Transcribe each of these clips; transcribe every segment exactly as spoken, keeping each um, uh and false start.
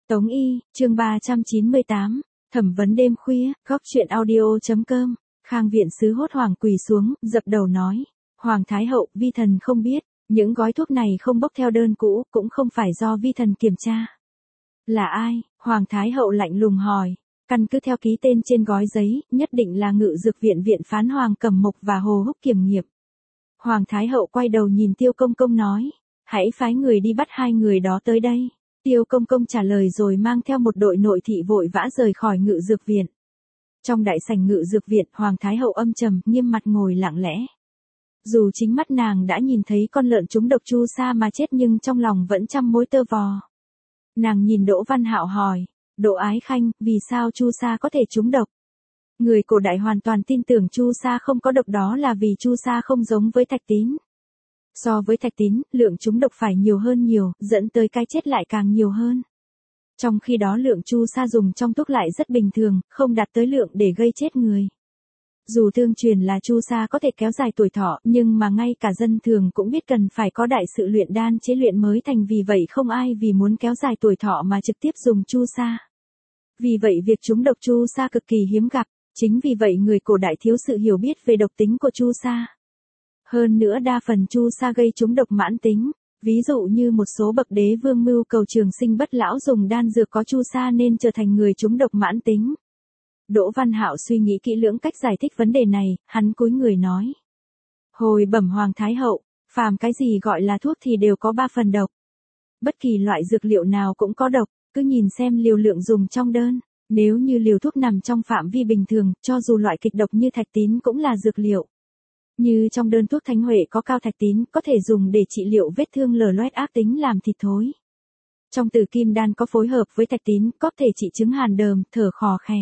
Tống Y, chương ba trăm chín mươi tám, thẩm vấn đêm khuya, góc chuyện audio.com, Khang viện sứ hốt hoảng quỳ xuống, dập đầu nói, Hoàng Thái Hậu, vi thần không biết, những gói thuốc này không bốc theo đơn cũ, cũng không phải do vi thần kiểm tra. Là ai? Hoàng Thái Hậu lạnh lùng hỏi, căn cứ theo ký tên trên gói giấy, nhất định là Ngự Dược viện viện phán Hoàng Cẩm Mộc và Hồ Húc kiểm nghiệm. Hoàng Thái Hậu quay đầu nhìn Tiêu Công Công nói, hãy phái người đi bắt hai người đó tới đây. Tiêu Công Công trả lời rồi mang theo một đội nội thị vội vã rời khỏi Ngự Dược viện. Trong đại sảnh Ngự Dược viện, Hoàng Thái Hậu âm trầm, nghiêm mặt ngồi lặng lẽ. Dù chính mắt nàng đã nhìn thấy con lợn trúng độc chu sa mà chết nhưng trong lòng vẫn trăm mối tơ vò. Nàng nhìn Đỗ Văn Hạo hỏi, Đỗ Ái Khanh, vì sao chu sa có thể trúng độc? Người cổ đại hoàn toàn tin tưởng chu sa không có độc, đó là vì chu sa không giống với thạch tín. So với thạch tín, lượng trúng độc phải nhiều hơn nhiều, dẫn tới cái chết lại càng nhiều hơn. Trong khi đó lượng chu sa dùng trong thuốc lại rất bình thường, không đạt tới lượng để gây chết người. Dù tương truyền là chu sa có thể kéo dài tuổi thọ, nhưng mà ngay cả dân thường cũng biết cần phải có đại sự luyện đan chế luyện mới thành, vì vậy không ai vì muốn kéo dài tuổi thọ mà trực tiếp dùng chu sa. Vì vậy việc trúng độc chu sa cực kỳ hiếm gặp, chính vì vậy người cổ đại thiếu sự hiểu biết về độc tính của chu sa. Hơn nữa đa phần chu sa gây trúng độc mãn tính, ví dụ như một số bậc đế vương mưu cầu trường sinh bất lão dùng đan dược có chu sa nên trở thành người trúng độc mãn tính. Đỗ Văn Hạo suy nghĩ kỹ lưỡng cách giải thích vấn đề này, hắn cúi người nói. Hồi bẩm Hoàng Thái Hậu, phàm cái gì gọi là thuốc thì đều có ba phần độc. Bất kỳ loại dược liệu nào cũng có độc, cứ nhìn xem liều lượng dùng trong đơn. Nếu như liều thuốc nằm trong phạm vi bình thường, cho dù loại kịch độc như thạch tín cũng là dược liệu. Như trong đơn thuốc Thánh Huệ có cao thạch tín, có thể dùng để trị liệu vết thương lở loét ác tính làm thịt thối. Trong Tử Kim Đan có phối hợp với thạch tín, có thể trị chứng hàn đờm, thở khò khè.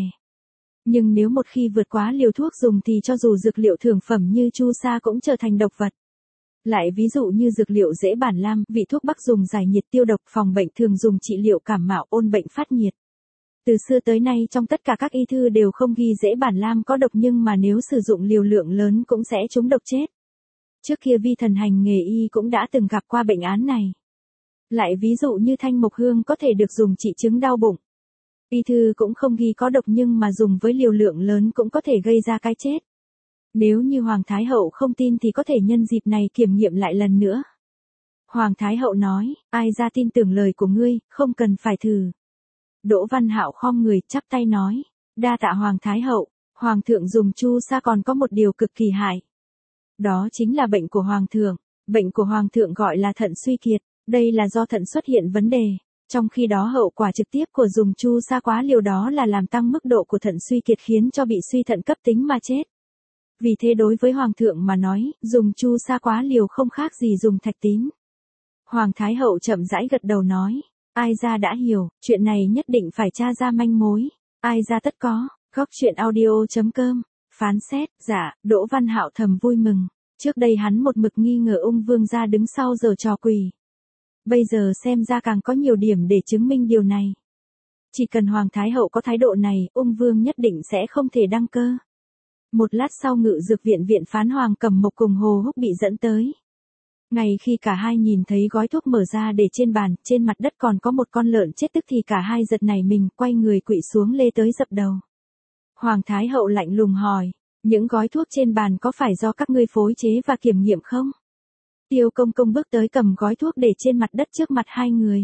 Nhưng nếu một khi vượt quá liều thuốc dùng thì cho dù dược liệu thượng phẩm như chu sa cũng trở thành độc vật. Lại ví dụ như dược liệu rễ bản lam, vị thuốc bắc dùng giải nhiệt tiêu độc, phòng bệnh thường dùng trị liệu cảm mạo, ôn bệnh phát nhiệt. Từ xưa tới nay trong tất cả các y thư đều không ghi rễ bản lam có độc, nhưng mà nếu sử dụng liều lượng lớn cũng sẽ trúng độc chết. Trước kia vi thần hành nghề y cũng đã từng gặp qua bệnh án này. Lại ví dụ như thanh mộc hương có thể được dùng trị chứng đau bụng. Y thư cũng không ghi có độc nhưng mà dùng với liều lượng lớn cũng có thể gây ra cái chết. Nếu như Hoàng Thái Hậu không tin thì có thể nhân dịp này kiểm nghiệm lại lần nữa. Hoàng Thái Hậu nói, ai ra tin tưởng lời của ngươi, không cần phải thử. Đỗ Văn Hạo khom người, chắp tay nói, đa tạ Hoàng Thái Hậu, Hoàng thượng dùng chu sa còn có một điều cực kỳ hại. Đó chính là bệnh của Hoàng thượng, bệnh của Hoàng thượng gọi là thận suy kiệt, đây là do thận xuất hiện vấn đề. Trong khi đó hậu quả trực tiếp của dùng chu sa quá liều đó là làm tăng mức độ của thận suy kiệt khiến cho bị suy thận cấp tính mà chết. Vì thế đối với Hoàng thượng mà nói, dùng chu sa quá liều không khác gì dùng thạch tín. Hoàng Thái Hậu chậm rãi gật đầu nói, ai ra đã hiểu, chuyện này nhất định phải tra ra manh mối, ai ra tất có, góc chuyện audio.com, phán xét, dạ, Đỗ Văn Hạo thầm vui mừng, trước đây hắn một mực nghi ngờ ung vương gia đứng sau giở trò quỷ. Bây giờ xem ra càng có nhiều điểm để chứng minh điều này. Chỉ cần Hoàng Thái Hậu có thái độ này, ung vương nhất định sẽ không thể đăng cơ. Một lát sau Ngự Dược viện viện phán Hoàng Cẩm Mộc cùng Hồ Húc bị dẫn tới. Ngay khi cả hai nhìn thấy gói thuốc mở ra để trên bàn, trên mặt đất còn có một con lợn chết tức thì cả hai giật nảy mình, quay người quỵ xuống lê tới dập đầu. Hoàng Thái Hậu lạnh lùng hỏi, những gói thuốc trên bàn có phải do các ngươi phối chế và kiểm nghiệm không? Tiêu Công Công bước tới cầm gói thuốc để trên mặt đất trước mặt hai người.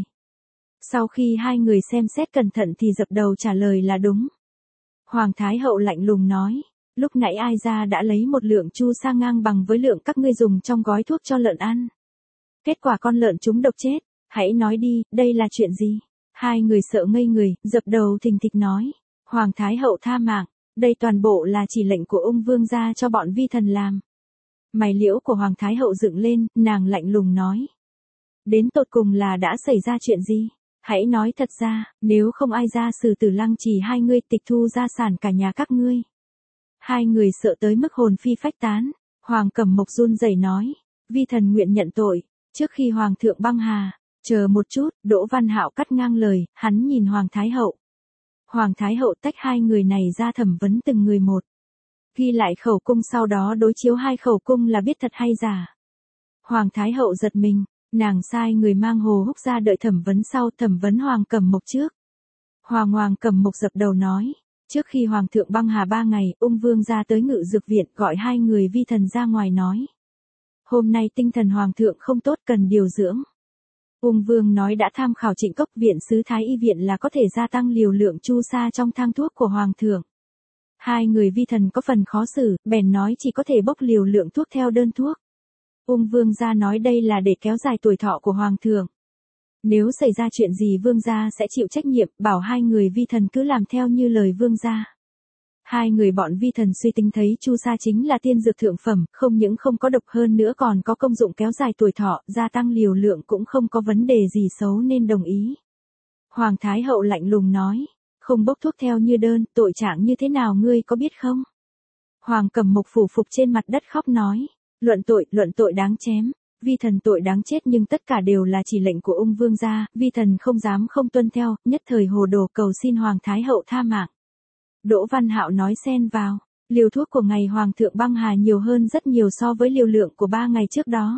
Sau khi hai người xem xét cẩn thận thì dập đầu trả lời là đúng. Hoàng Thái Hậu lạnh lùng nói, lúc nãy ai ra đã lấy một lượng chu sa ngang bằng với lượng các ngươi dùng trong gói thuốc cho lợn ăn. Kết quả con lợn trúng độc chết, hãy nói đi, đây là chuyện gì? Hai người sợ ngây người, dập đầu thình thịch nói, Hoàng Thái Hậu tha mạng, đây toàn bộ là chỉ lệnh của ung vương gia cho bọn vi thần làm. Mày liễu của Hoàng Thái Hậu dựng lên, nàng lạnh lùng nói. Đến tột cùng là đã xảy ra chuyện gì? Hãy nói thật ra, nếu không ai ra xử tử lăng trì hai ngươi, tịch thu gia sản cả nhà các ngươi. Hai người sợ tới mức hồn phi phách tán, Hoàng Cẩm Mộc run rẩy nói, vi thần nguyện nhận tội, trước khi Hoàng thượng băng hà, chờ một chút, Đỗ Văn Hạo cắt ngang lời, hắn nhìn Hoàng Thái Hậu. Hoàng Thái Hậu tách hai người này ra thẩm vấn từng người một. Ghi lại khẩu cung sau đó đối chiếu hai khẩu cung là biết thật hay giả. Hoàng Thái Hậu giật mình, nàng sai người mang Hồ Húc ra đợi thẩm vấn sau, thẩm vấn Hoàng Cẩm Mộc trước. Hoàng Hoàng cầm mục dập đầu nói. Trước khi Hoàng thượng băng hà ba ngày, ung vương ra tới ngự dược viện gọi hai người vi thần ra ngoài nói. Hôm nay tinh thần Hoàng thượng không tốt cần điều dưỡng. Ung vương nói đã tham khảo Trịnh Cốc viện sứ Thái y viện là có thể gia tăng liều lượng chu sa trong thang thuốc của Hoàng thượng. Hai người vi thần có phần khó xử, bèn nói chỉ có thể bốc liều lượng thuốc theo đơn thuốc. Ung vương gia nói đây là để kéo dài tuổi thọ của Hoàng thượng. Nếu xảy ra chuyện gì vương gia sẽ chịu trách nhiệm, bảo hai người vi thần cứ làm theo như lời vương gia. Hai người bọn vi thần suy tính thấy chu sa chính là tiên dược thượng phẩm, không những không có độc hơn nữa còn có công dụng kéo dài tuổi thọ, gia tăng liều lượng cũng không có vấn đề gì xấu nên đồng ý. Hoàng Thái hậu lạnh lùng nói, không bốc thuốc theo như đơn, tội trạng như thế nào ngươi có biết không? Hoàng Cẩm Mục phủ phục trên mặt đất khóc nói, luận tội, luận tội đáng chém. Vi thần tội đáng chết nhưng tất cả đều là chỉ lệnh của ung vương gia, vi thần không dám không tuân theo, nhất thời hồ đồ cầu xin Hoàng Thái hậu tha mạng. Đỗ Văn Hạo nói xen vào, liều thuốc của ngày Hoàng thượng băng hà nhiều hơn rất nhiều so với liều lượng của ba ngày trước đó.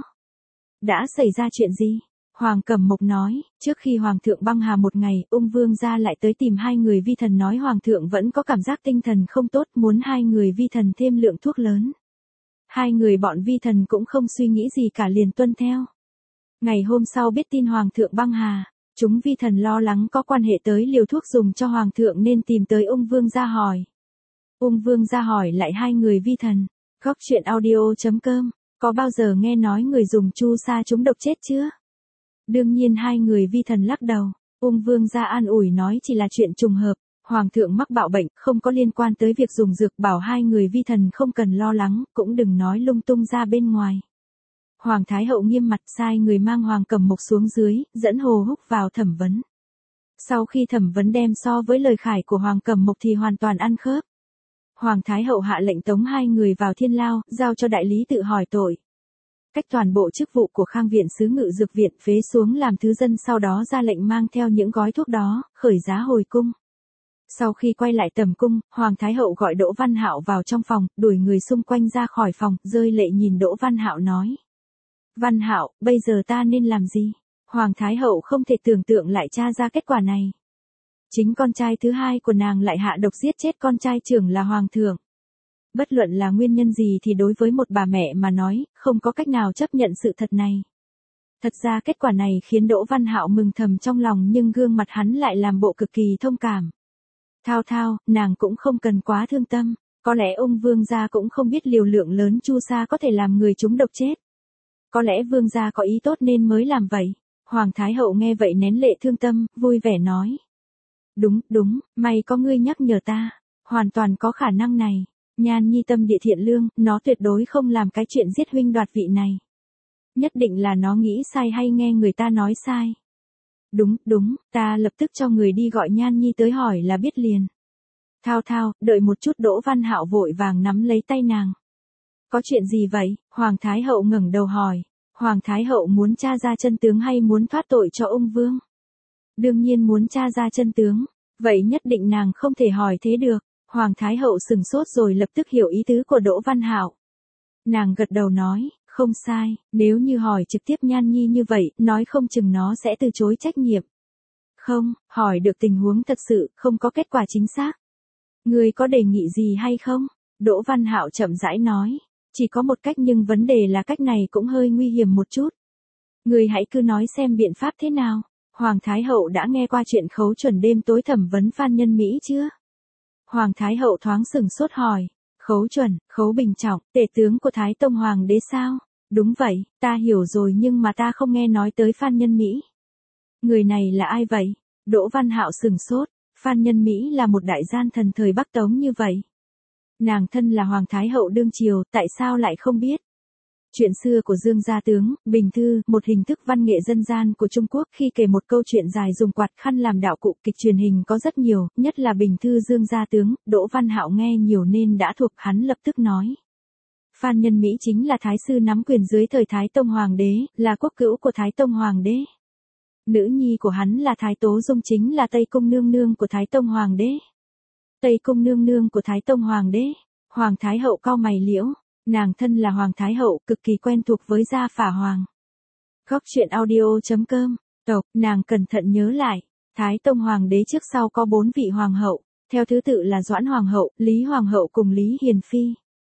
Đã xảy ra chuyện gì? Hoàng Cẩm Mục nói, trước khi Hoàng thượng băng hà một ngày, ung vương gia lại tới tìm hai người vi thần nói Hoàng thượng vẫn có cảm giác tinh thần không tốt, muốn hai người vi thần thêm lượng thuốc lớn. Hai người bọn vi thần cũng không suy nghĩ gì cả liền tuân theo. Ngày hôm sau biết tin Hoàng thượng băng hà, chúng vi thần lo lắng có quan hệ tới liều thuốc dùng cho Hoàng thượng nên tìm tới ung vương gia hỏi. Ung vương gia hỏi lại hai người vi thần, góc truyện audio chấm com, có bao giờ nghe nói người dùng chu sa trúng độc chết chưa? Đương nhiên hai người vi thần lắc đầu, ung vương gia an ủi nói chỉ là chuyện trùng hợp. Hoàng thượng mắc bạo bệnh, không có liên quan tới việc dùng dược, bảo hai người vi thần không cần lo lắng, cũng đừng nói lung tung ra bên ngoài. Hoàng Thái hậu nghiêm mặt sai người mang Hoàng Cẩm Mục xuống dưới, dẫn Hồ Húc vào thẩm vấn. Sau khi thẩm vấn đem so với lời khải của Hoàng Cẩm Mục thì hoàn toàn ăn khớp. Hoàng Thái hậu hạ lệnh tống hai người vào thiên lao, giao cho đại lý tự hỏi tội. Cách toàn bộ chức vụ của Khang viện sứ ngự dược viện phế xuống làm thứ dân, sau đó ra lệnh mang theo những gói thuốc đó, khởi giá hồi cung. Sau khi quay lại tầm cung, Hoàng Thái hậu gọi Đỗ Văn Hạo vào trong phòng, đuổi người xung quanh ra khỏi phòng, rơi lệ nhìn Đỗ Văn Hạo nói. Văn Hạo, bây giờ ta nên làm gì? Hoàng Thái hậu không thể tưởng tượng lại tra ra kết quả này. Chính con trai thứ hai của nàng lại hạ độc giết chết con trai trưởng là Hoàng thượng. Bất luận là nguyên nhân gì thì đối với một bà mẹ mà nói, không có cách nào chấp nhận sự thật này. Thật ra kết quả này khiến Đỗ Văn Hạo mừng thầm trong lòng nhưng gương mặt hắn lại làm bộ cực kỳ thông cảm. Thao thao, nàng cũng không cần quá thương tâm, có lẽ ung vương gia cũng không biết liều lượng lớn chu sa có thể làm người trúng độc chết. Có lẽ vương gia có ý tốt nên mới làm vậy. Hoàng Thái hậu nghe vậy nén lệ thương tâm, vui vẻ nói. Đúng, đúng, may có ngươi nhắc nhở ta, hoàn toàn có khả năng này. Nhan Nhi tâm địa thiện lương, nó tuyệt đối không làm cái chuyện giết huynh đoạt vị này. Nhất định là nó nghĩ sai hay nghe người ta nói sai. Đúng, đúng, ta lập tức cho người đi gọi Nhan Nhi tới hỏi là biết liền. Thao thao, đợi một chút. Đỗ Văn Hạo vội vàng nắm lấy tay nàng. Có chuyện gì vậy? Hoàng Thái hậu ngẩng đầu hỏi. Hoàng Thái hậu muốn tra ra chân tướng hay muốn thoát tội cho ung vương? Đương nhiên muốn tra ra chân tướng. Vậy nhất định nàng không thể hỏi thế được. Hoàng Thái hậu sừng sốt rồi lập tức hiểu ý tứ của Đỗ Văn Hạo. Nàng gật đầu nói, không sai, nếu như hỏi trực tiếp Nhan Nhi như vậy, nói không chừng nó sẽ từ chối trách nhiệm. Không, hỏi được tình huống thật sự, không có kết quả chính xác. Ngươi có đề nghị gì hay không? Đỗ Văn Hạo chậm rãi nói, chỉ có một cách nhưng vấn đề là cách này cũng hơi nguy hiểm một chút. Ngươi hãy cứ nói xem biện pháp thế nào. Hoàng Thái hậu đã nghe qua chuyện khấu chuẩn đêm tối thẩm vấn Phan Nhân Mỹ chưa? Hoàng Thái hậu thoáng sừng sốt hỏi, khấu chuẩn, khấu bình trọng, tể tướng của Thái Tông Hoàng đế sao? Đúng vậy, ta hiểu rồi nhưng mà ta không nghe nói tới Phan Nhân Mỹ. Người này là ai vậy? Đỗ Văn Hạo sừng sốt, Phan Nhân Mỹ là một đại gian thần thời Bắc Tống như vậy. Nàng thân là Hoàng Thái hậu đương triều, tại sao lại không biết? Chuyện xưa của Dương Gia Tướng, Bình Thư, một hình thức văn nghệ dân gian của Trung Quốc khi kể một câu chuyện dài dùng quạt khăn làm đạo cụ. Kịch truyền hình có rất nhiều, nhất là Bình Thư Dương Gia Tướng. Đỗ Văn Hạo nghe nhiều nên đã thuộc, hắn lập tức nói. Phan Nhân Mỹ chính là thái sư nắm quyền dưới thời Thái Tông Hoàng đế, là quốc cữu của Thái Tông Hoàng đế. Nữ nhi của hắn là Thái Tố Dung chính là Tây Cung nương nương của Thái Tông Hoàng đế. Tây Cung nương nương của Thái Tông Hoàng đế. Hoàng Thái hậu cau mày liễu. Nàng thân là Hoàng Thái hậu, cực kỳ quen thuộc với gia phả hoàng. Góc truyện audio chấm com, tộc, nàng cẩn thận nhớ lại. Thái Tông Hoàng đế trước sau có bốn vị hoàng hậu, theo thứ tự là Doãn Hoàng hậu, Lý Hoàng hậu cùng Lý Hiền Phi.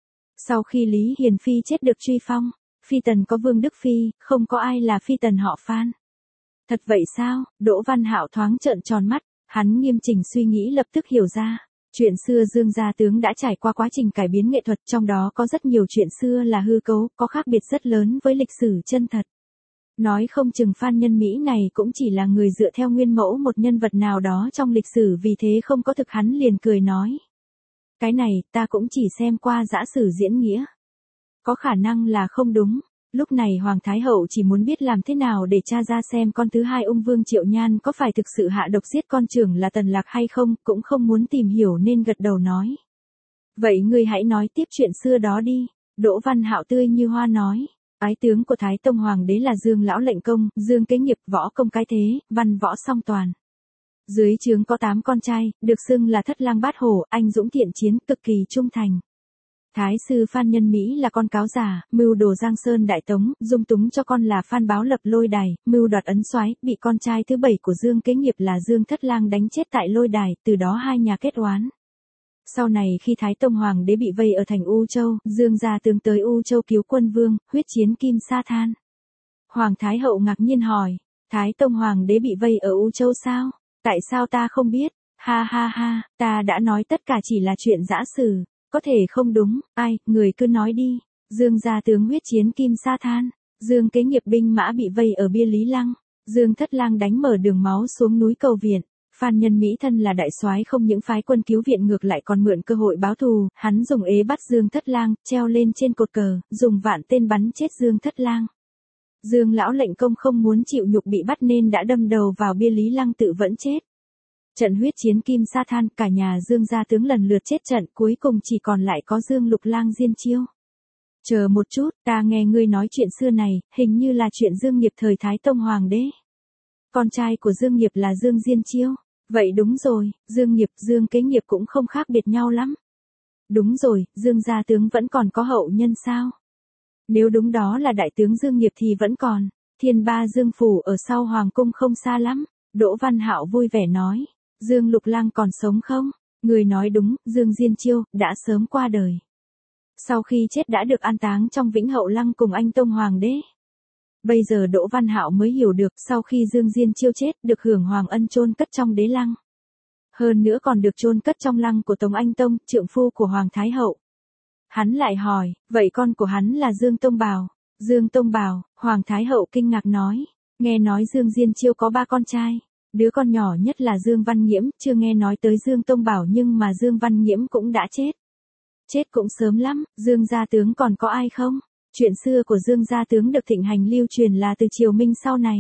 Sau khi Lý Hiền Phi chết được truy phong, Phi tần có Vương Đức Phi, không có ai là Phi tần họ Phan. Thật vậy sao? Đỗ Văn Hạo thoáng trợn tròn mắt, hắn nghiêm chỉnh suy nghĩ lập tức hiểu ra. Chuyện xưa Dương gia tướng đã trải qua quá trình cải biến nghệ thuật, trong đó có rất nhiều chuyện xưa là hư cấu, có khác biệt rất lớn với lịch sử chân thật. Nói không chừng Phan Nhân Mỹ này cũng chỉ là người dựa theo nguyên mẫu một nhân vật nào đó trong lịch sử, vì thế không có thực. Hắn liền cười nói. Cái này, ta cũng chỉ xem qua dã sử diễn nghĩa. Có khả năng là không đúng. Lúc này Hoàng Thái Hậu chỉ muốn biết làm thế nào để tra ra xem con thứ hai ung vương Triệu Nhan có phải thực sự hạ độc giết con trưởng là Tần Lạc hay không, cũng không muốn tìm hiểu nên gật đầu nói. Vậy ngươi hãy nói tiếp chuyện xưa đó đi. Đỗ Văn Hạo tươi như hoa nói. Ái tướng của Thái Tông Hoàng đế là Dương Lão Lệnh Công, Dương Kế Nghiệp, võ công cái thế, văn võ song toàn. Dưới trướng có tám con trai, được xưng là thất lang bát hổ, anh dũng thiện chiến, cực kỳ trung thành. Thái sư Phan Nhân Mỹ là con cáo già, mưu đồ Giang Sơn Đại Tống, dung túng cho con là Phan Báo lập lôi đài, mưu đoạt ấn soái, bị con trai thứ bảy của Dương Kế Nghiệp là Dương Thất Lang đánh chết tại lôi đài, từ đó hai nhà kết oán. Sau này khi Thái Tông Hoàng đế bị vây ở thành U Châu, Dương gia tướng tới U Châu cứu quân vương, huyết chiến Kim Sa Than. Hoàng Thái Hậu ngạc nhiên hỏi, Thái Tông Hoàng đế bị vây ở U Châu sao? Tại sao ta không biết? Ha ha ha, ta đã nói tất cả chỉ là chuyện dã sử, có thể không đúng, ai, người cứ nói đi. Dương gia tướng huyết chiến Kim Sa Than, Dương Kế Nghiệp binh mã bị vây ở bia Lý Lăng, Dương Thất Lang đánh mở đường máu xuống núi cầu viện. Phan Nhân Mỹ thân là đại soái không những phái quân cứu viện ngược lại còn mượn cơ hội báo thù, hắn dùng ế bắt Dương Thất Lang, treo lên trên cột cờ, dùng vạn tên bắn chết Dương Thất Lang. Dương Lão Lệnh Công không muốn chịu nhục bị bắt nên đã đâm đầu vào bia Lý Lăng tự vẫn chết. Trận huyết chiến Kim Sa Than, cả nhà Dương gia tướng lần lượt chết trận, cuối cùng chỉ còn lại có Dương Lục Lang Diên Chiêu. Chờ một chút, ta nghe ngươi nói chuyện xưa này, hình như là chuyện Dương Nghiệp thời Thái Tông Hoàng đế. Con trai của Dương Nghiệp là Dương Diên Chiêu. Vậy đúng rồi, Dương Nghiệp, Dương Kế Nghiệp cũng không khác biệt nhau lắm. Đúng rồi, Dương gia tướng vẫn còn có hậu nhân sao? Nếu đúng đó là đại tướng Dương Nghiệp thì vẫn còn. Thiên Ba Dương phủ ở sau hoàng cung không xa lắm. Đỗ Văn Hạo vui vẻ nói. Dương Lục Lang còn sống không? Người nói đúng, Dương Diên Chiêu đã sớm qua đời. Sau khi chết đã được an táng trong Vĩnh Hậu Lăng cùng anh Tông Hoàng đế. Bây giờ Đỗ Văn Hạo mới hiểu được, sau khi Dương Diên Chiêu chết, được hưởng hoàng ân chôn cất trong đế lăng. Hơn nữa còn được chôn cất trong lăng của Tống Anh Tông, trượng phu của Hoàng Thái Hậu. Hắn lại hỏi, vậy con của hắn là Dương Tông Bào? Dương Tông Bào, Hoàng Thái Hậu kinh ngạc nói, nghe nói Dương Diên Chiêu có ba con trai. Đứa con nhỏ nhất là Dương Văn Nghiễm, chưa nghe nói tới Dương Tông Bảo nhưng mà Dương Văn Nghiễm cũng đã chết. Chết cũng sớm lắm, Dương gia tướng còn có ai không? Chuyện xưa của Dương gia tướng được thịnh hành lưu truyền là từ triều Minh sau này.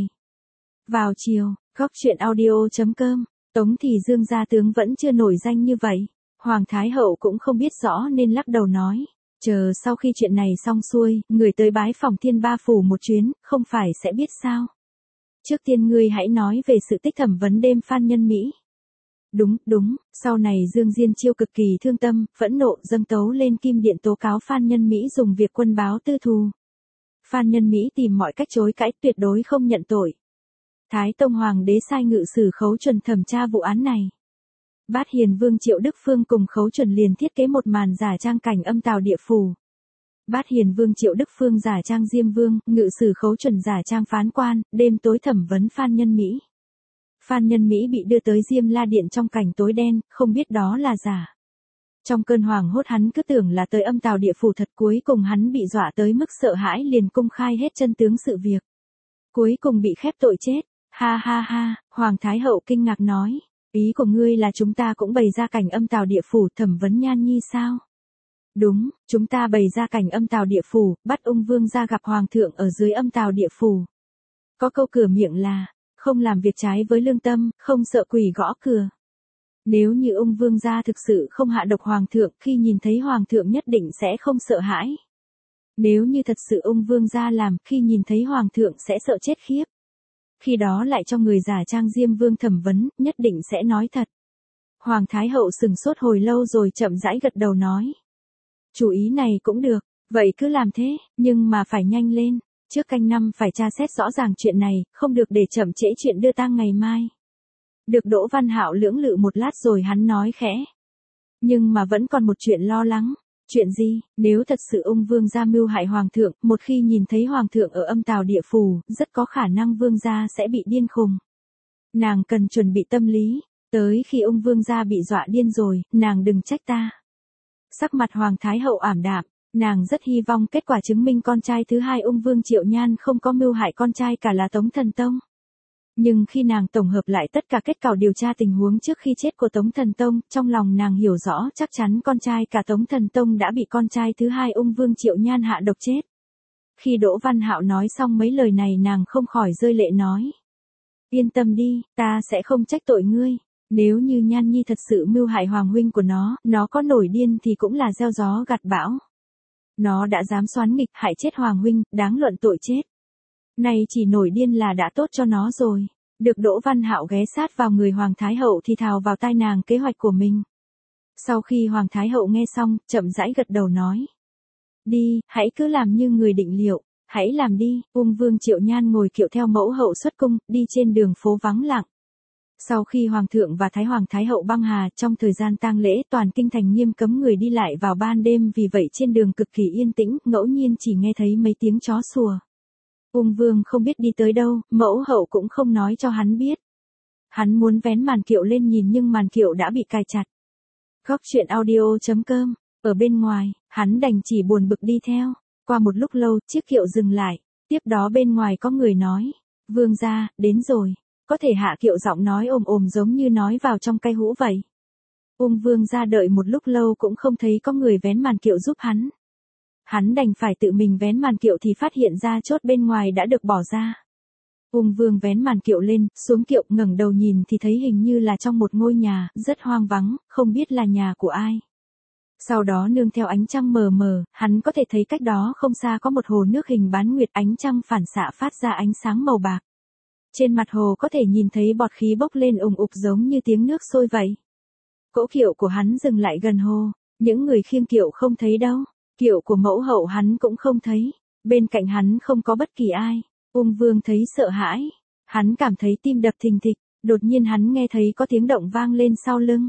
Vào chiều, góc truyện audio chấm com, Tống thì Dương gia tướng vẫn chưa nổi danh như vậy. Hoàng Thái Hậu cũng không biết rõ nên lắc đầu nói. Chờ sau khi chuyện này xong xuôi, người tới bái phòng Thiên Ba phủ một chuyến, không phải sẽ biết sao. Trước tiên ngươi hãy nói về sự tích thẩm vấn đêm Phan Nhân Mỹ. Đúng, đúng, sau này Dương Diên Chiêu cực kỳ thương tâm, phẫn nộ dâng tấu lên Kim Điện tố cáo Phan Nhân Mỹ dùng việc quân báo tư thù. Phan Nhân Mỹ tìm mọi cách chối cãi, tuyệt đối không nhận tội. Thái Tông Hoàng đế sai ngự sử Khấu Chuẩn thẩm tra vụ án này. Bát Hiền Vương Triệu Đức Phương cùng Khấu Chuẩn liền thiết kế một màn giả trang cảnh âm tào địa phủ. Bát Hiền Vương Triệu Đức Phương giả trang Diêm Vương, ngự sử Khấu Chuẩn giả trang phán quan, đêm tối thẩm vấn Phan Nhân Mỹ. Phan Nhân Mỹ bị đưa tới Diêm La Điện trong cảnh tối đen, không biết đó là giả. Trong cơn hoảng hốt hắn cứ tưởng là tới âm tào địa phủ thật, cuối cùng hắn bị dọa tới mức sợ hãi liền công khai hết chân tướng sự việc. Cuối cùng bị khép tội chết. Ha ha ha, Hoàng Thái Hậu kinh ngạc nói. Ý của ngươi là chúng ta cũng bày ra cảnh âm tào địa phủ thẩm vấn Nhan Nhi sao? Đúng, chúng ta bày ra cảnh âm tào địa phủ, bắt ung vương ra gặp hoàng thượng ở dưới âm tào địa phủ. Có câu cửa miệng là, không làm việc trái với lương tâm, không sợ quỷ gõ cửa. Nếu như ung vương gia thực sự không hạ độc hoàng thượng, khi nhìn thấy hoàng thượng nhất định sẽ không sợ hãi. Nếu như thật sự ung vương gia làm, khi nhìn thấy hoàng thượng sẽ sợ chết khiếp. Khi đó lại cho người giả trang Diêm Vương thẩm vấn, nhất định sẽ nói thật. Hoàng Thái Hậu sừng sốt hồi lâu rồi chậm rãi gật đầu nói. Chủ ý này cũng được, vậy cứ làm thế, nhưng mà phải nhanh lên. Trước canh năm phải tra xét rõ ràng chuyện này, không được để chậm trễ chuyện đưa tang ngày mai. Được Đỗ Văn Hạo lưỡng lự một lát rồi hắn nói khẽ. Nhưng mà vẫn còn một chuyện lo lắng. Chuyện gì? Nếu thật sự ung vương gia mưu hại hoàng thượng, một khi nhìn thấy hoàng thượng ở âm tào địa phủ, rất có khả năng vương gia sẽ bị điên khùng. Nàng cần chuẩn bị tâm lý, tới khi ung vương gia bị dọa điên rồi, nàng đừng trách ta. Sắc mặt hoàng thái hậu ảm đạm, nàng rất hy vọng kết quả chứng minh con trai thứ hai ung vương Triệu Nhan không có mưu hại con trai cả là Tống Thần Tông. Nhưng khi nàng tổng hợp lại tất cả kết quả điều tra tình huống trước khi chết của Tống Thần Tông, trong lòng nàng hiểu rõ chắc chắn con trai cả Tống Thần Tông đã bị con trai thứ hai ung vương Triệu Nhan hạ độc chết. Khi Đỗ Văn Hạo nói xong mấy lời này nàng không khỏi rơi lệ nói. Yên tâm đi, ta sẽ không trách tội ngươi. Nếu như Nhan Nhi thật sự mưu hại hoàng huynh của nó, nó có nổi điên thì cũng là gieo gió gặt bão. Nó đã dám xoán nghịch hại chết hoàng huynh, đáng luận tội chết. Này chỉ nổi điên là đã tốt cho nó rồi. Được Đỗ Văn Hạo ghé sát vào người Hoàng Thái Hậu thì thào vào tai nàng kế hoạch của mình. Sau khi Hoàng Thái Hậu nghe xong, chậm rãi gật đầu nói. Đi, hãy cứ làm như người định liệu, hãy làm đi. Ung vương Triệu Nhan ngồi kiệu theo mẫu hậu xuất cung, đi trên đường phố vắng lặng. Sau khi Hoàng thượng và Thái Hoàng Thái Hậu băng hà trong thời gian tang lễ toàn kinh thành nghiêm cấm người đi lại vào ban đêm vì vậy trên đường cực kỳ yên tĩnh, ngẫu nhiên chỉ nghe thấy mấy tiếng chó sủa. Ung vương không biết đi tới đâu, mẫu hậu cũng không nói cho hắn biết. Hắn muốn vén màn kiệu lên nhìn nhưng màn kiệu đã bị cài chặt. Góc truyện audio chấm com, ở bên ngoài, hắn đành chỉ buồn bực đi theo. Qua một lúc lâu, chiếc kiệu dừng lại. Tiếp đó bên ngoài có người nói, vương gia, đến rồi. Có thể hạ kiệu giọng nói ồm ồm giống như nói vào trong cây hũ vậy. Ung vương gia đợi một lúc lâu cũng không thấy có người vén màn kiệu giúp hắn. Hắn đành phải tự mình vén màn kiệu thì phát hiện ra chốt bên ngoài đã được bỏ ra. Ung vương vén màn kiệu lên, xuống kiệu ngẩng đầu nhìn thì thấy hình như là trong một ngôi nhà, rất hoang vắng, không biết là nhà của ai. Sau đó nương theo ánh trăng mờ mờ, hắn có thể thấy cách đó không xa có một hồ nước hình bán nguyệt, ánh trăng phản xạ phát ra ánh sáng màu bạc. Trên mặt hồ có thể nhìn thấy bọt khí bốc lên ùng ục giống như tiếng nước sôi vậy. Cỗ kiệu của hắn dừng lại gần hồ, những người khiêng kiệu không thấy đâu. Kiệu của mẫu hậu hắn cũng không thấy, bên cạnh hắn không có bất kỳ ai. Ung vương thấy sợ hãi, hắn cảm thấy tim đập thình thịch, đột nhiên hắn nghe thấy có tiếng động vang lên sau lưng.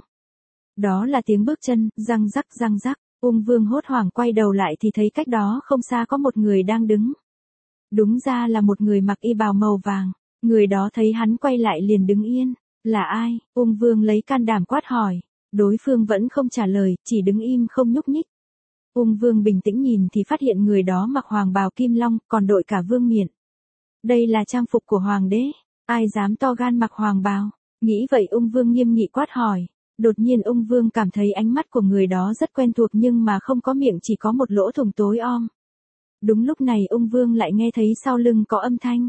Đó là tiếng bước chân, răng rắc răng rắc, ung vương hốt hoảng quay đầu lại thì thấy cách đó không xa có một người đang đứng. Đúng ra là một người mặc y bào màu vàng, người đó thấy hắn quay lại liền đứng yên. Là ai? Ung vương lấy can đảm quát hỏi, đối phương vẫn không trả lời, chỉ đứng im không nhúc nhích. Ung vương bình tĩnh nhìn thì phát hiện người đó mặc hoàng bào kim long, còn đội cả vương miện. Đây là trang phục của hoàng đế, ai dám to gan mặc hoàng bào? Nghĩ vậy ung vương nghiêm nghị quát hỏi. Đột nhiên ung vương cảm thấy ánh mắt của người đó rất quen thuộc nhưng mà không có miệng, chỉ có một lỗ thủng tối om. Đúng lúc này ung vương lại nghe thấy sau lưng có âm thanh.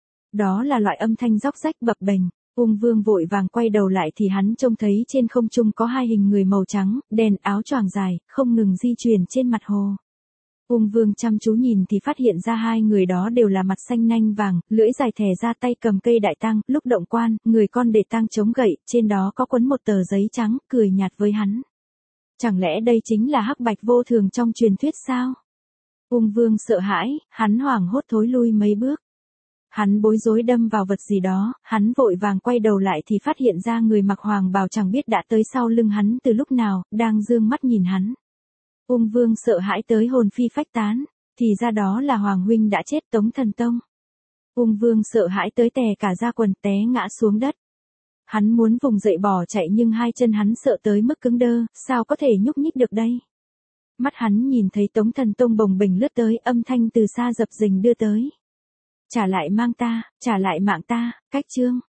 Đó là loại âm thanh róc rách bập bềnh. Ung vương vội vàng quay đầu lại thì hắn trông thấy trên không trung có hai hình người màu trắng, đen áo choàng dài, không ngừng di chuyển trên mặt hồ. Ung vương chăm chú nhìn thì phát hiện ra hai người đó đều là mặt xanh nanh vàng, lưỡi dài thè ra, tay cầm cây đại tang, lúc động quan, người con để tang chống gậy, trên đó có quấn một tờ giấy trắng, cười nhạt với hắn. Chẳng lẽ đây chính là hắc bạch vô thường trong truyền thuyết sao? Ung vương sợ hãi, hắn hoảng hốt thối lui mấy bước. Hắn bối rối đâm vào vật gì đó, hắn vội vàng quay đầu lại thì phát hiện ra người mặc hoàng bào chẳng biết đã tới sau lưng hắn từ lúc nào, đang dương mắt nhìn hắn. Ung vương sợ hãi tới hồn phi phách tán, thì ra đó là hoàng huynh đã chết, Tống Thần Tông. Ung vương sợ hãi tới tè cả da quần, té ngã xuống đất. Hắn muốn vùng dậy bỏ chạy nhưng hai chân hắn sợ tới mức cứng đơ, sao có thể nhúc nhích được đây? Mắt hắn nhìn thấy Tống Thần Tông bồng bềnh lướt tới, âm thanh từ xa dập dình đưa tới. Trả lại mang ta, trả lại mạng ta, cách chương.